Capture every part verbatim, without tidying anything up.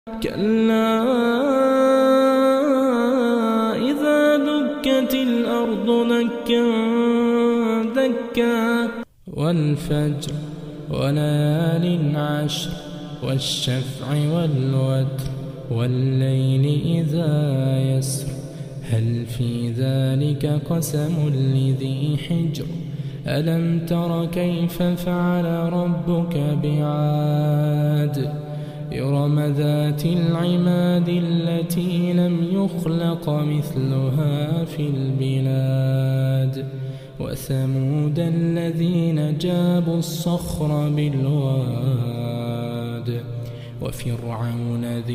كلا إذا دكت الأرض دكا دكا والفجر وليال عشر والشفع والوتر والليل إذا يسر هل في ذلك قسم لذي حجر ألم تر كيف فعل ربك بعاد إرم ذات العماد التي لم يخلق مثلها في البلاد وثمود الذين جابوا الصخر بالواد وفرعون ذي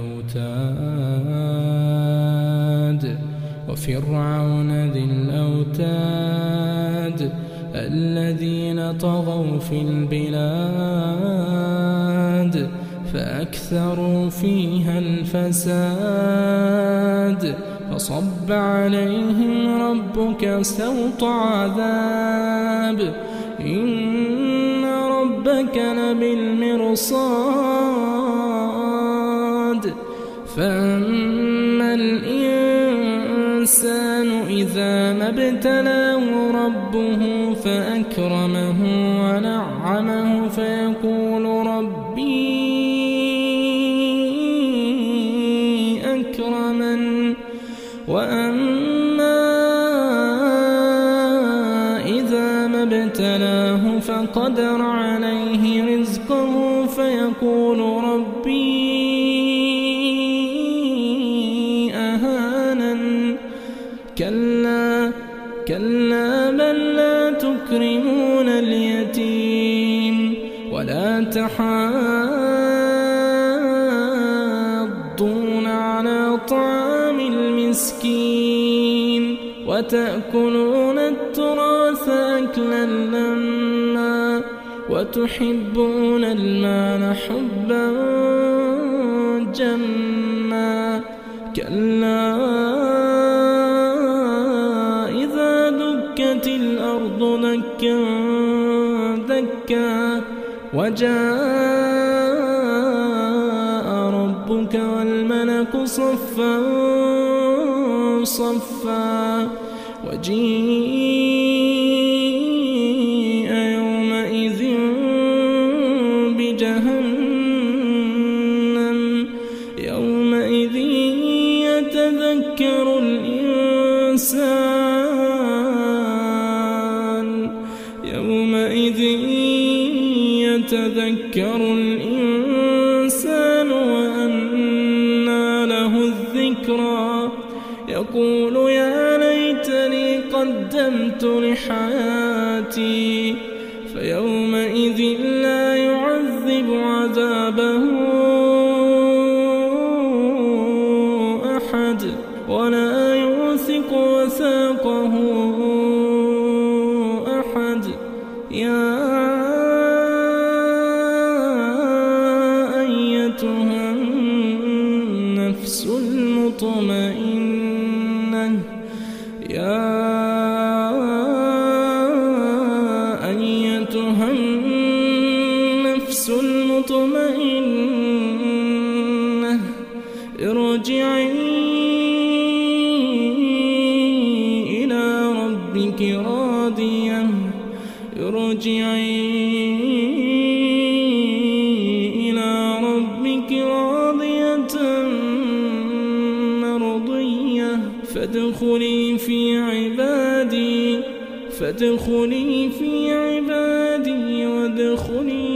الأوتاد وفرعون ذي الأوتاد الذين طغوا في البلاد فأكثروا فيها الفساد فصب عليهم ربك سوط عذاب إن ربك لبالمرصاد فأما الإنسان إذا ما ابتلاه ربه فأكرمه ونعمه فيقول ربي أكرمن وأما إذا ما ابتلاه فقدر عليه رزقه فيقول ربي أهانن كلا كلا بل لا تكرمون اليتيم ولا تحاضون على طعام المسكين وتأكلون التراث أكلا لما وتحبون المال حبا جما كلا إذا دكت الأرض دكا دكا وجاء ربك والملك صفا صفا وجيء يومئذ بجهنم يومئذ يتذكر الإنسان يومئذ يتذكر الإنسان وأنى له الذكرى يقول يا ليتني قدمت لحياتي فيومئذ لا يعذب عذابه أحد ولا يوثق وثاقه أحد يا أيتها النفس المطمئنة يا أيتها النفس المطمئنة ارجعي إلى ربك راضية ارجعي إلى ربك راضية مرضية فادخلي في عبادي فادخلي في عبادي وادخلي